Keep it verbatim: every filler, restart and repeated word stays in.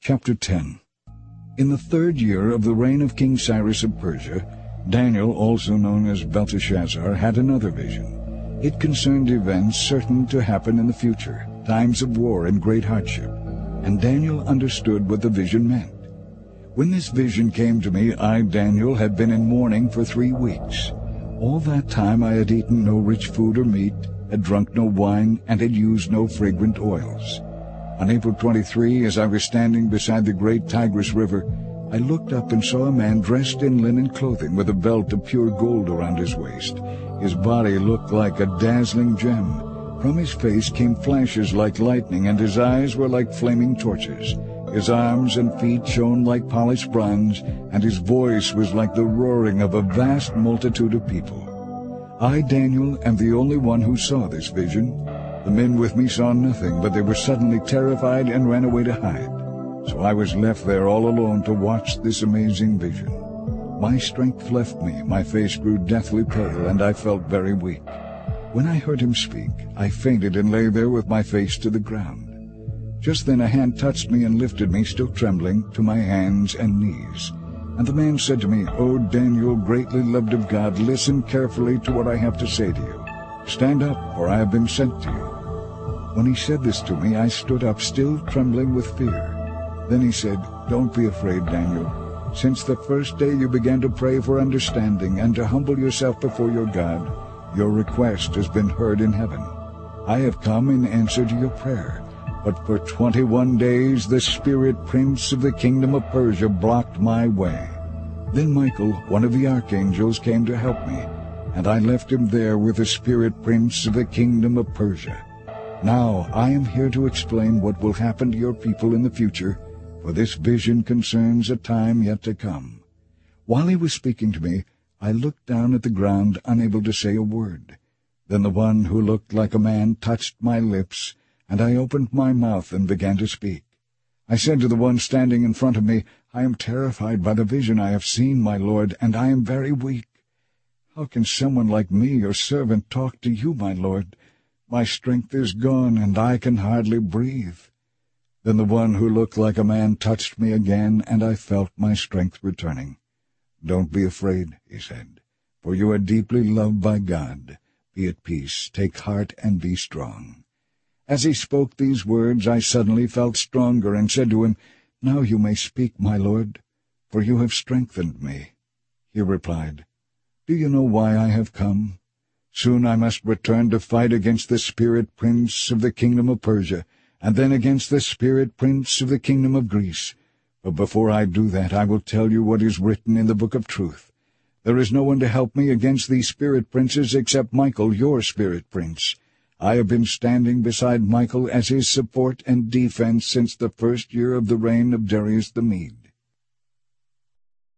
Chapter ten. In the third year of the reign of King Cyrus of Persia, Daniel, also known as Belteshazzar, had another vision. It concerned events certain to happen in the future, times of war and great hardship, and Daniel understood what the vision meant. When this vision came to me, I, Daniel, had been in mourning for three weeks. All that time I had eaten no rich food or meat, had drunk no wine, and had used no fragrant oils. On April twenty-third, as I was standing beside the great Tigris River, I looked up and saw a man dressed in linen clothing with a belt of pure gold around his waist. His body looked like a dazzling gem. From his face came flashes like lightning, and his eyes were like flaming torches. His arms and feet shone like polished bronze, and his voice was like the roaring of a vast multitude of people. I, Daniel, am the only one who saw this vision. The men with me saw nothing, but they were suddenly terrified and ran away to hide. So I was left there all alone to watch this amazing vision. My strength left me, my face grew deathly pale, and I felt very weak. When I heard him speak, I fainted and lay there with my face to the ground. Just then a hand touched me and lifted me, still trembling, to my hands and knees. And the man said to me, "O Daniel, greatly loved of God, listen carefully to what I have to say to you. Stand up, for I have been sent to you." When he said this to me, I stood up, still trembling with fear. Then he said, "Don't be afraid, Daniel. Since the first day you began to pray for understanding and to humble yourself before your God, your request has been heard in heaven. I have come in answer to your prayer. But for twenty-one days the spirit prince of the kingdom of Persia blocked my way. Then Michael, one of the archangels, came to help me, and I left him there with the spirit prince of the kingdom of Persia. Now I am here to explain what will happen to your people in the future, for this vision concerns a time yet to come." While he was speaking to me, I looked down at the ground, unable to say a word. Then the one who looked like a man touched my lips, and I opened my mouth and began to speak. I said to the one standing in front of me, "I am terrified by the vision I have seen, my lord, and I am very weak. How can someone like me, your servant, talk to you, my lord? My strength is gone, and I can hardly breathe." Then the one who looked like a man touched me again, and I felt my strength returning. "Don't be afraid," he said, "for you are deeply loved by God. Be at peace, take heart, and be strong." As he spoke these words, I suddenly felt stronger and said to him, "Now you may speak, my lord, for you have strengthened me." He replied, "Do you know why I have come? Soon I must return to fight against the spirit prince of the kingdom of Persia, and then against the spirit prince of the kingdom of Greece. But before I do that, I will tell you what is written in the book of truth. There is no one to help me against these spirit princes except Michael, your spirit prince. I have been standing beside Michael as his support and defense since the first year of the reign of Darius the Mede.